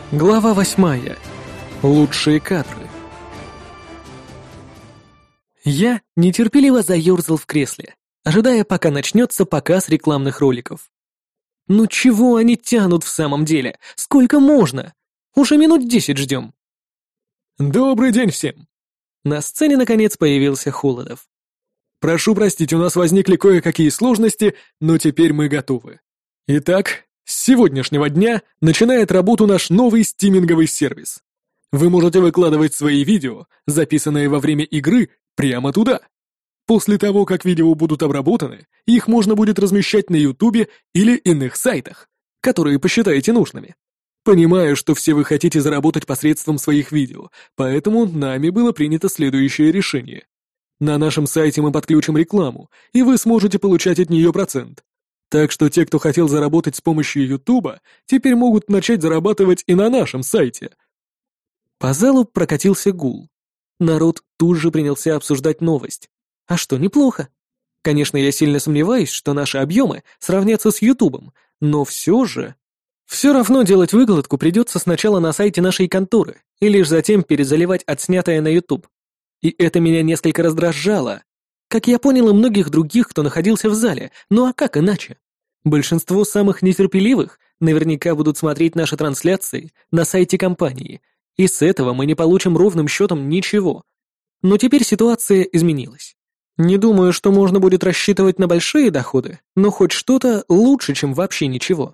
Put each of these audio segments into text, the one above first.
Глава 8. Лучшие кадры. Я нетерпеливо заерзал в кресле, ожидая, пока начнется показ рекламных роликов. Ну чего они тянут в самом деле? Сколько можно? Уже минут 10 ждем. Добрый день всем! На сцене наконец появился Холодов. Прошу простить, у нас возникли кое-какие сложности, но теперь мы готовы. Итак, с сегодняшнего дня начинает работу наш новый стриминговый сервис. Вы можете выкладывать свои видео, записанные во время игры, прямо туда. После того, как видео будут обработаны, их можно будет размещать на Ютубе или иных сайтах, которые посчитаете нужными. Понимаю, что все вы хотите заработать посредством своих видео, поэтому нами было принято следующее решение. На нашем сайте мы подключим рекламу, и вы сможете получать от нее процент. Так что те, кто хотел заработать с помощью Ютуба, теперь могут начать зарабатывать и на нашем сайте. По залу прокатился гул. Народ тут же принялся обсуждать новость. А что, неплохо. Конечно, я сильно сомневаюсь, что наши объемы сравнятся с Ютубом, но все же... Все равно делать выкладку придется сначала на сайте нашей конторы, и лишь затем перезаливать отснятое на Ютуб. И это меня несколько раздражало. Как я понял, и многих других, кто находился в зале, ну а как иначе? Большинство самых нетерпеливых наверняка будут смотреть наши трансляции на сайте компании, и с этого мы не получим ровным счетом ничего. Но теперь ситуация изменилась. Не думаю, что можно будет рассчитывать на большие доходы, но хоть что-то лучше, чем вообще ничего.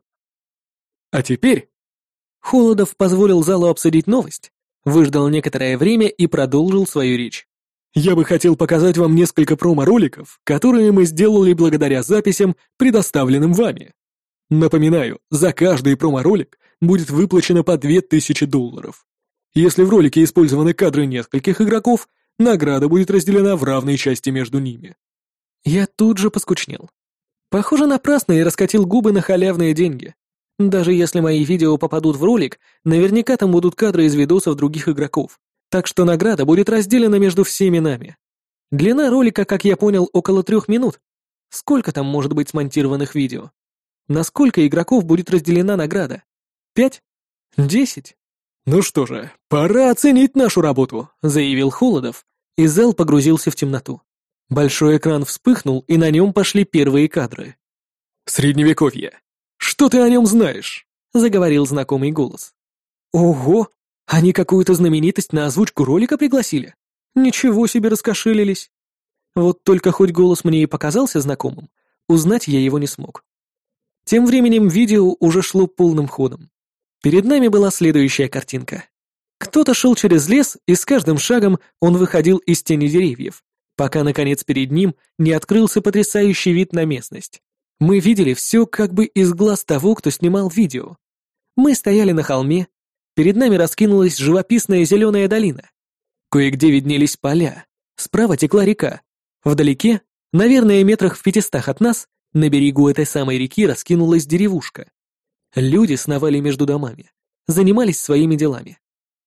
А теперь... Холодов позволил залу обсудить новость, выждал некоторое время и продолжил свою речь. Я бы хотел показать вам несколько промо-роликов, которые мы сделали благодаря записям, предоставленным вами. Напоминаю, за каждый промо-ролик будет выплачено по $2000. Если в ролике использованы кадры нескольких игроков, награда будет разделена в равной части между ними. Я тут же поскучнел. Похоже, напрасно я раскатил губы на халявные деньги. Даже если мои видео попадут в ролик, наверняка там будут кадры из видосов других игроков. Так что награда будет разделена между всеми нами. Длина ролика, как я понял, около 3 минут. Сколько там может быть смонтированных видео? На сколько игроков будет разделена награда? 5? 10? Ну что же, пора оценить нашу работу, заявил Холодов, и зал погрузился в темноту. Большой экран вспыхнул, и на нем пошли первые кадры. Средневековье. Что ты о нем знаешь? Заговорил знакомый голос. Ого! Они какую-то знаменитость на озвучку ролика пригласили? Ничего себе раскошелились. Вот только хоть голос мне и показался знакомым, узнать я его не смог. Тем временем видео уже шло полным ходом. Перед нами была следующая картинка. Кто-то шел через лес, и с каждым шагом он выходил из тени деревьев, пока, наконец, перед ним не открылся потрясающий вид на местность. Мы видели все как бы из глаз того, кто снимал видео. Мы стояли на холме, перед нами раскинулась живописная зеленая долина. Кое-где виднелись поля, справа текла река. Вдалеке, наверное, метрах в 500 от нас, на берегу этой самой реки раскинулась деревушка. Люди сновали между домами, занимались своими делами.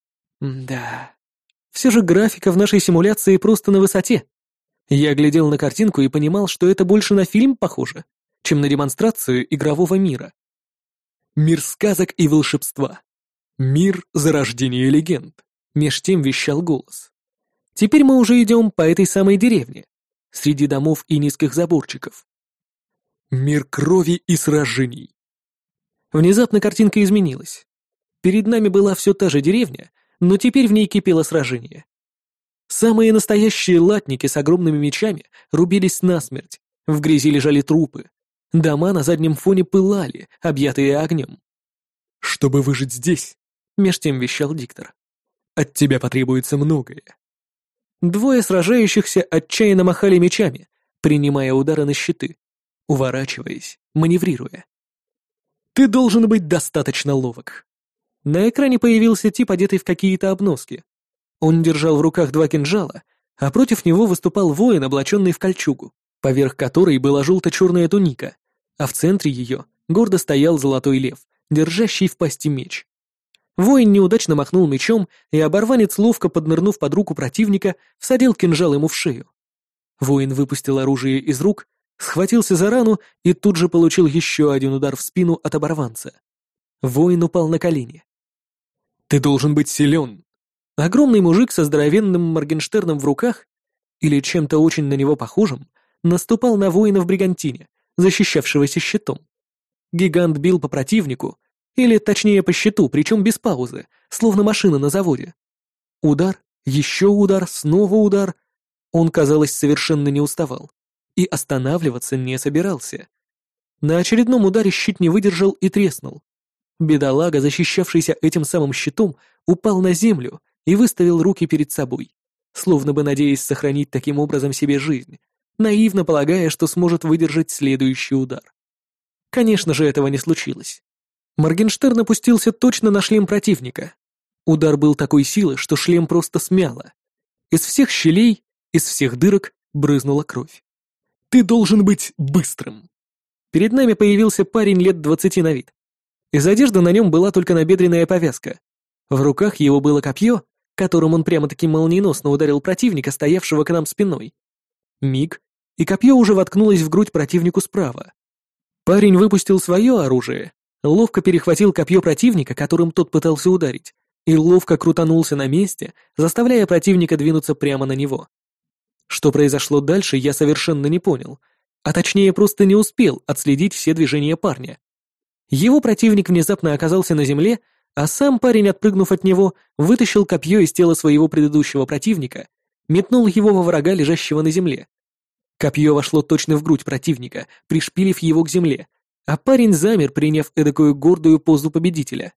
Да, все же графика в нашей симуляции просто на высоте. Я глядел на картинку и понимал, что это больше на фильм похоже, чем на демонстрацию игрового мира. Мир сказок и волшебства. Мир зарождения легенд. Меж тем вещал голос. Теперь мы уже идем по этой самой деревне, среди домов и низких заборчиков. Мир крови и сражений. Внезапно картинка изменилась. Перед нами была все та же деревня, но теперь в ней кипело сражение. Самые настоящие латники с огромными мечами рубились насмерть, в грязи лежали трупы. Дома на заднем фоне пылали, объятые огнем. «Чтобы выжить здесь», — меж тем вещал диктор, — «от тебя потребуется многое». Двое сражающихся отчаянно махали мечами, принимая удары на щиты, уворачиваясь, маневрируя. «Ты должен быть достаточно ловок». На экране появился тип, одетый в какие-то обноски. Он держал в руках 2 кинжала, а против него выступал воин, облаченный в кольчугу, поверх которой была желто-черная туника, а в центре ее гордо стоял золотой лев, держащий в пасти меч. Воин неудачно махнул мечом, и оборванец, ловко поднырнув под руку противника, всадил кинжал ему в шею. Воин выпустил оружие из рук, схватился за рану и тут же получил еще один удар в спину от оборванца. Воин упал на колени. Ты должен быть силен. Огромный мужик со здоровенным Моргенштерном в руках, или чем-то очень на него похожим, наступал на воина в бригантине, защищавшегося щитом. Гигант бил по противнику, или точнее по щиту, причем без паузы, словно машина на заводе. Удар, еще удар, снова удар. Он, казалось, совершенно не уставал и останавливаться не собирался. На очередном ударе щит не выдержал и треснул. Бедолага, защищавшийся этим самым щитом, упал на землю и выставил руки перед собой, словно бы надеясь сохранить таким образом себе жизнь, наивно полагая, что сможет выдержать следующий удар. Конечно же, этого не случилось. Моргенштерн опустился точно на шлем противника. Удар был такой силы, что шлем просто смяло. Из всех щелей, из всех дырок брызнула кровь. «Ты должен быть быстрым!» Перед нами появился парень лет 20 на вид. Из одежды на нем была только набедренная повязка. В руках его было копье, которым он прямо-таки молниеносно ударил противника, стоявшего к нам спиной. Миг, и копье уже воткнулось в грудь противнику справа. Парень выпустил свое оружие, ловко перехватил копье противника, которым тот пытался ударить, и ловко крутанулся на месте, заставляя противника двинуться прямо на него. Что произошло дальше, я совершенно не понял, а точнее просто не успел отследить все движения парня. Его противник внезапно оказался на земле, а сам парень, отпрыгнув от него, вытащил копье из тела своего предыдущего противника, метнул его во врага, лежащего на земле. Копье вошло точно в грудь противника, пришпилив его к земле, а парень замер, приняв эдакую гордую позу победителя.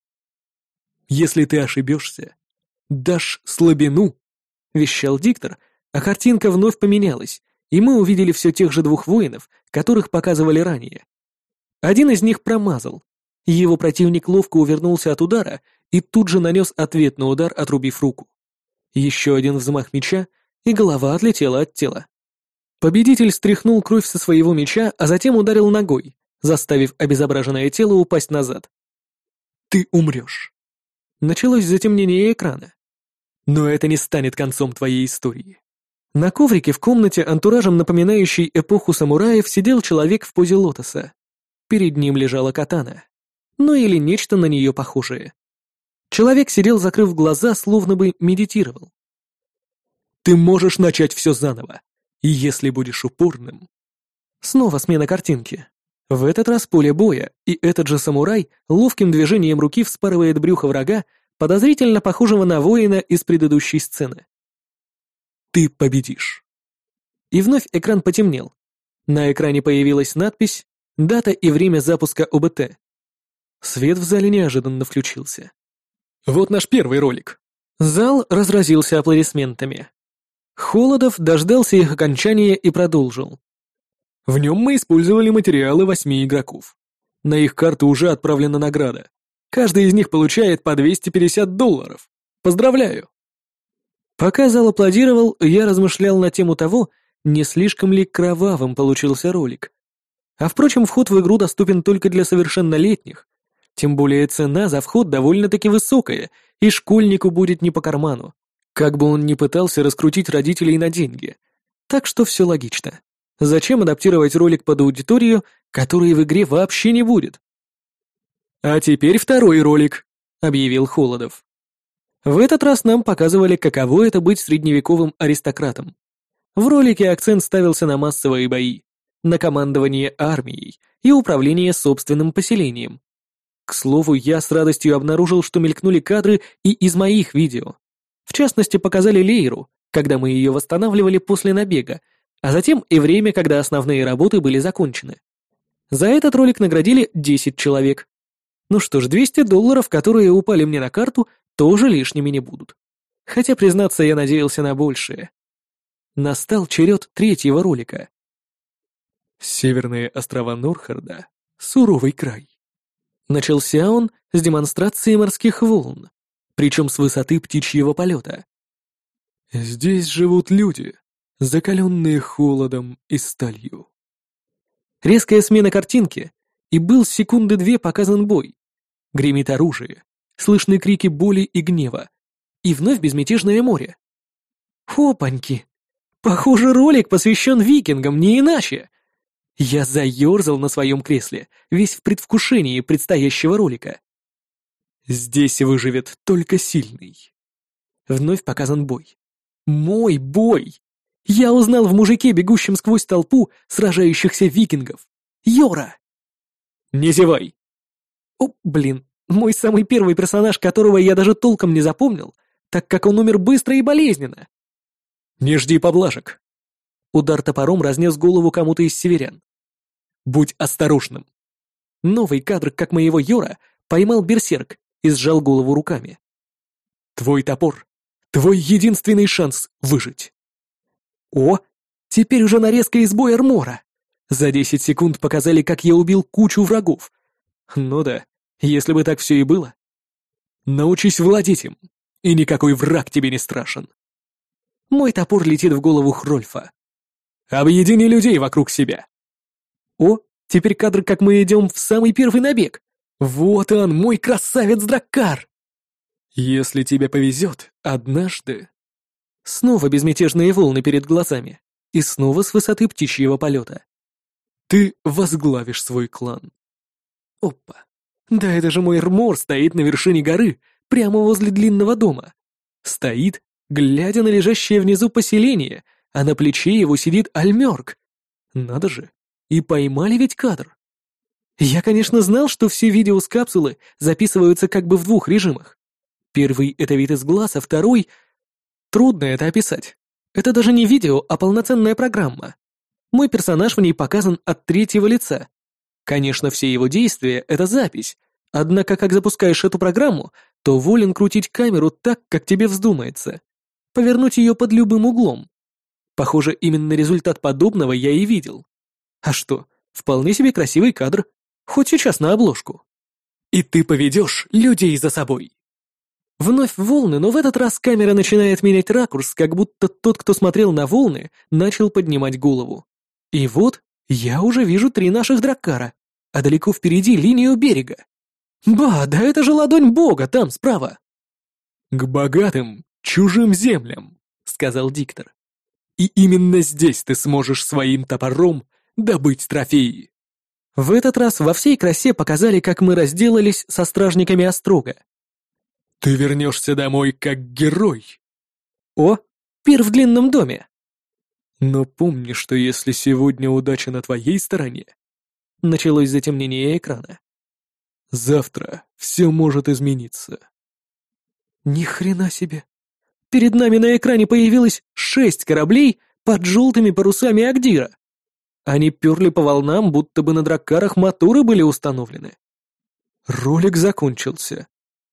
«Если ты ошибешься, дашь слабину», — вещал диктор, а картинка вновь поменялась, и мы увидели все тех же двух воинов, которых показывали ранее. Один из них промазал. Его противник ловко увернулся от удара и тут же нанес ответный удар, отрубив руку. Еще один взмах меча, и голова отлетела от тела. Победитель стряхнул кровь со своего меча, а затем ударил ногой, заставив обезображенное тело упасть назад. «Ты умрешь». Началось затемнение экрана. Но это не станет концом твоей истории. На коврике в комнате, антуражем напоминающей эпоху самураев, сидел человек в позе лотоса. Перед ним лежала катана. Ну или нечто на нее похожее. Человек сидел, закрыв глаза, словно бы медитировал. «Ты можешь начать все заново, и если будешь упорным...» Снова смена картинки. В этот раз поле боя, и этот же самурай ловким движением руки вспарывает брюхо врага, подозрительно похожего на воина из предыдущей сцены. «Ты победишь». И вновь экран потемнел. На экране появилась надпись, дата и время запуска ОБТ. Свет в зале неожиданно включился. «Вот наш первый ролик». Зал разразился аплодисментами. Холодов дождался их окончания и продолжил. В нем мы использовали материалы 8 игроков. На их карту уже отправлена награда. Каждый из них получает по $250. Поздравляю! Пока зал аплодировал, я размышлял на тему того, не слишком ли кровавым получился ролик. А впрочем, вход в игру доступен только для совершеннолетних. Тем более цена за вход довольно-таки высокая, и школьнику будет не по карману, как бы он ни пытался раскрутить родителей на деньги. Так что все логично. Зачем адаптировать ролик под аудиторию, которой в игре вообще не будет? «А теперь второй ролик», — объявил Холодов. В этот раз нам показывали, каково это быть средневековым аристократом. В ролике акцент ставился на массовые бои, на командование армией и управление собственным поселением. К слову, я с радостью обнаружил, что мелькнули кадры и из моих видео. В частности, показали Лейру, когда мы ее восстанавливали после набега, а затем и время, когда основные работы были закончены. За этот ролик наградили 10 человек. Ну что ж, $200, которые упали мне на карту, тоже лишними не будут. Хотя, признаться, я надеялся на большее. Настал черед третьего ролика. Северные острова Норхарда — суровый край. Начался он с демонстрации морских волн, причем с высоты птичьего полета. Здесь живут люди, закаленные холодом и сталью. Резкая смена картинки, и был секунды 2 показан бой. Гремит оружие, слышны крики боли и гнева, и вновь безмятежное море. Опаньки! Похоже, ролик посвящен викингам, не иначе. Я заерзал на своем кресле, весь в предвкушении предстоящего ролика. Здесь выживет только сильный. Вновь показан бой. Мой бой! Я узнал в мужике, бегущем сквозь толпу сражающихся викингов. Йора! Не зевай! О, блин, мой самый первый персонаж, которого я даже толком не запомнил, так как он умер быстро и болезненно. Не жди поблажек. Удар топором разнес голову кому-то из северян. Будь осторожным. Новый кадр, как моего Йора, поймал берсерк и сжал голову руками. Твой топор. Твой единственный шанс выжить. О, теперь уже нарезка из боя армора. За 10 секунд показали, как я убил кучу врагов. Ну да, если бы так все и было. Научись владеть им, и никакой враг тебе не страшен. Мой топор летит в голову Хрольфа. Объедини людей вокруг себя. О, теперь кадр, как мы идем в самый первый набег. Вот он, мой красавец Драккар. Если тебе повезет, однажды... Снова безмятежные волны перед глазами. И снова с высоты птичьего полета. Ты возглавишь свой клан. Опа. Да это же мой Эрмор стоит на вершине горы, прямо возле длинного дома. Стоит, глядя на лежащее внизу поселение, а на плече его сидит Альмёрк. Надо же, и поймали ведь кадр. Я, конечно, знал, что все видео с капсулы записываются как бы в двух режимах. Первый — это вид из глаз, а второй... Трудно это описать. Это даже не видео, а полноценная программа. Мой персонаж в ней показан от третьего лица. Конечно, все его действия — это запись, однако, как запускаешь эту программу, то волен крутить камеру так, как тебе вздумается. Повернуть ее под любым углом. Похоже, именно результат подобного я и видел. А что, вполне себе красивый кадр. Хоть сейчас на обложку. И ты поведешь людей за собой. Вновь волны, но в этот раз камера начинает менять ракурс, как будто тот, кто смотрел на волны, начал поднимать голову. И вот я уже вижу 3 наших драккара, а далеко впереди линию берега. Ба, да это же ладонь бога там справа. «К богатым, чужим землям», — сказал диктор. «И именно здесь ты сможешь своим топором добыть трофеи». В этот раз во всей красе показали, как мы разделались со стражниками острога. «Ты вернешься домой как герой». «О, пир в длинном доме». «Но помни, что если сегодня удача на твоей стороне...» Началось затемнение экрана. «Завтра все может измениться». Ни хрена себе. Перед нами на экране появилось 6 кораблей под желтыми парусами Агдира. Они перли по волнам, будто бы на драккарах моторы были установлены. Ролик закончился.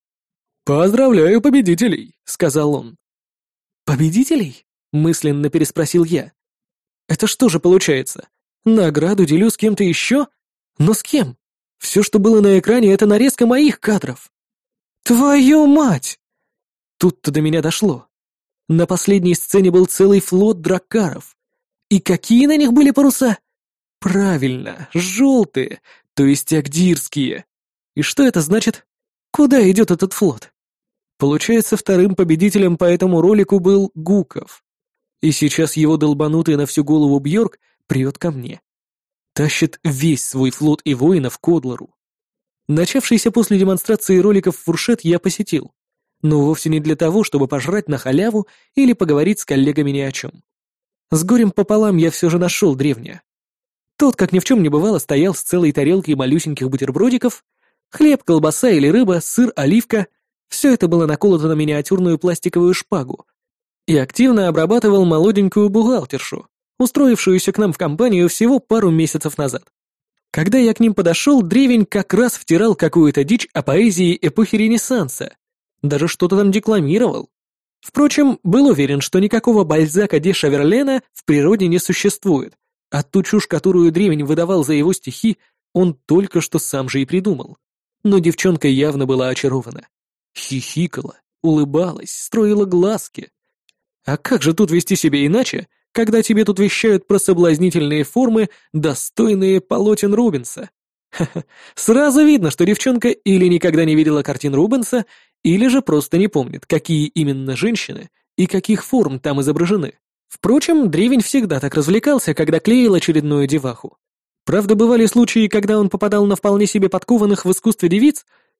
«Поздравляю победителей», — сказал он. «Победителей?» — мысленно переспросил я. «Это что же получается? Награду делю с кем-то еще? Но с кем? Все, что было на экране, это нарезка моих кадров. Твою мать!» Тут-то до меня дошло. На последней сцене был целый флот драккаров. И какие на них были паруса? Правильно, желтые, то есть агдирские. И что это значит? Куда идет этот флот? Получается, вторым победителем по этому ролику был Гуков. И сейчас его долбанутый на всю голову Бьорк прет ко мне. Тащит весь свой флот и воинов к Одлару. Начавшийся после демонстрации роликов фуршет я посетил. Но вовсе не для того, чтобы пожрать на халяву или поговорить с коллегами ни о чем. С горем пополам я все же нашел древня. Тот, как ни в чем не бывало, стоял с целой тарелкой малюсеньких бутербродиков, хлеб, колбаса или рыба, сыр, оливка — все это было наколото на миниатюрную пластиковую шпагу, и активно обрабатывал молоденькую бухгалтершу, устроившуюся к нам в компанию всего пару месяцев назад. Когда я к ним подошел, древень как раз втирал какую-то дичь о поэзии эпохи Ренессанса, даже что-то там декламировал. Впрочем, был уверен, что никакого Бальзака де Шаверлена в природе не существует, а ту чушь, которую древень выдавал за его стихи, он только что сам же и придумал. Но девчонка явно была очарована. Хихикала, улыбалась, строила глазки. А как же тут вести себя иначе, когда тебе тут вещают про соблазнительные формы, достойные полотен Рубенса? Ха-ха, сразу видно, что девчонка или никогда не видела картин Рубенса, или же просто не помнит, какие именно женщины и каких форм там изображены. Впрочем, древень всегда так развлекался, когда клеил очередную деваху. Правда, бывали случаи, когда он попадал на вполне себе подкованных в искусстве девиц,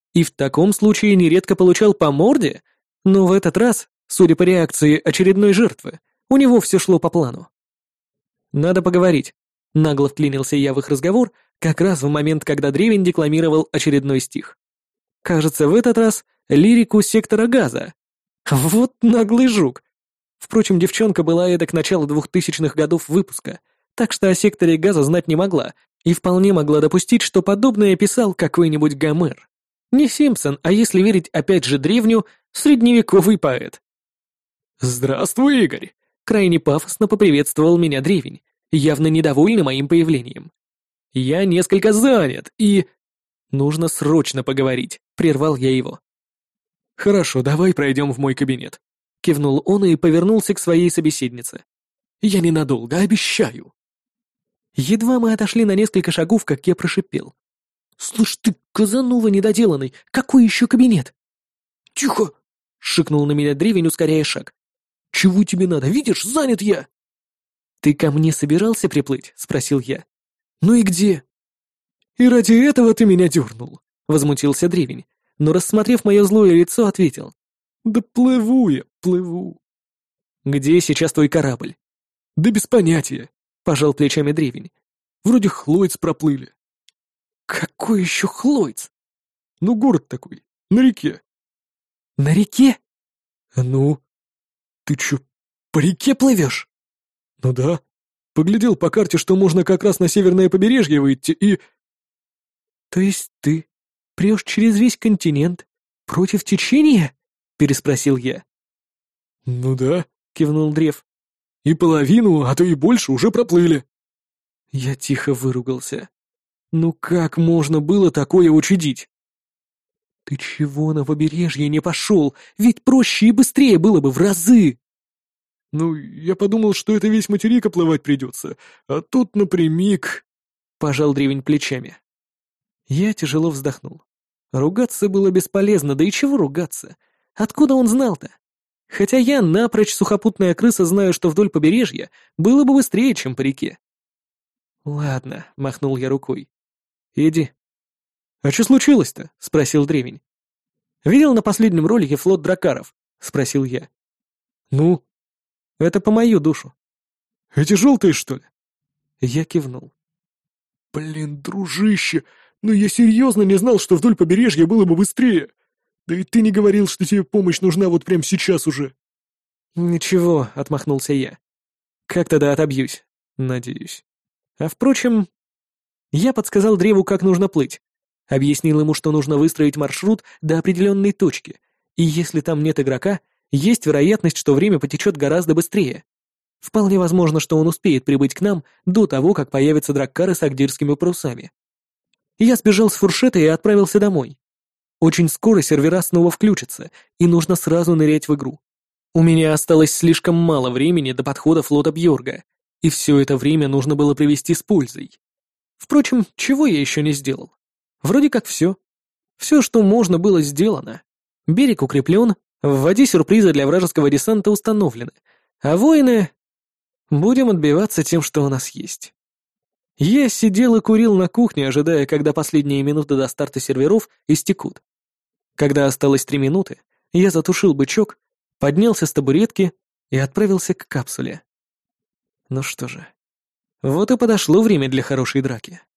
И в таком случае нередко получал по морде, но в этот раз, судя по реакции очередной жертвы, у него все шло по плану. «Надо поговорить», — нагло вклинился я в их разговор, как раз в момент, когда Древень декламировал очередной стих. Кажется, в этот раз лирику сектора газа. Вот наглый жук. Впрочем, девчонка была эдак начала 2000-х годов выпуска, так что о секторе газа знать не могла и вполне могла допустить, что подобное писал какой-нибудь Гомер. Не Симпсон, а если верить опять же древню, средневековый поэт. «Здравствуй, Игорь!» — крайне пафосно поприветствовал меня древень, явно недовольный моим появлением. «Я несколько занят и...» «Нужно срочно поговорить», — прервал я его. «Хорошо, давай пройдем в мой кабинет», — кивнул он и повернулся к своей собеседнице. «Я ненадолго, обещаю». Едва мы отошли на несколько шагов, как я прошипел. «Слышь ты, Казанова недоделанный, какой еще кабинет?» «Тихо!» — шикнул на меня древень, ускоряя шаг. «Чего тебе надо? Видишь, занят я!» «Ты ко мне собирался приплыть?» — спросил я. «Ну и где?» «И ради этого ты меня дернул», — возмутился древень, но, рассмотрев мое злое лицо, ответил. «Да плыву я, плыву». «Где сейчас твой корабль?» «Да без понятия», — пожал плечами древень. «Вроде Хлойц проплыли». «Какой еще Хлойц?» «Ну, город такой, на реке». «На реке?» «Ну? Ты че, по реке плывешь?» «Ну да. Поглядел по карте, что можно как раз на северное побережье выйти и...» «То есть ты прешь через весь континент против течения?» — переспросил я. «Ну да», — кивнул Древ. «И половину, а то и больше уже проплыли». Я тихо выругался. «Ну как можно было такое учудить?» «Ты чего на побережье не пошел? Ведь проще и быстрее было бы в разы!» «Ну, я подумал, что это весь материк оплывать придется, а тут напрямик...» — пожал древень плечами. Я тяжело вздохнул. Ругаться было бесполезно, да и чего ругаться? Откуда он знал-то? Хотя я, напрочь сухопутная крыса, знаю, что вдоль побережья было бы быстрее, чем по реке. «Ладно», — махнул я рукой. «Иди». «А что случилось-то?» — спросил древень. «Видел на последнем ролике флот дракаров?» — спросил я. «Ну?» «Это по мою душу». «Эти желтые, что ли?» Я кивнул. «Блин, дружище, ну я серьезно не знал, что вдоль побережья было бы быстрее. Да ведь ты не говорил, что тебе помощь нужна вот прямо сейчас уже». «Ничего», — отмахнулся я. «Как тогда отобьюсь? Надеюсь. А впрочем...» Я подсказал древу, как нужно плыть. Объяснил ему, что нужно выстроить маршрут до определенной точки, и если там нет игрока, есть вероятность, что время потечет гораздо быстрее. Вполне возможно, что он успеет прибыть к нам до того, как появятся драккары с агдирскими парусами. Я сбежал с фуршета и отправился домой. Очень скоро сервера снова включатся, и нужно сразу нырять в игру. У меня осталось слишком мало времени до подхода флота Бьорга, и все это время нужно было провести с пользой. Впрочем, чего я еще не сделал? Вроде как все. Все, что можно, было сделано. Берег укреплен, в воде сюрпризы для вражеского десанта установлены, а воины... Будем отбиваться тем, что у нас есть. Я сидел и курил на кухне, ожидая, когда последние минуты до старта серверов истекут. Когда осталось 3 минуты, я затушил бычок, поднялся с табуретки и отправился к капсуле. Ну что же, вот и подошло время для хорошей драки.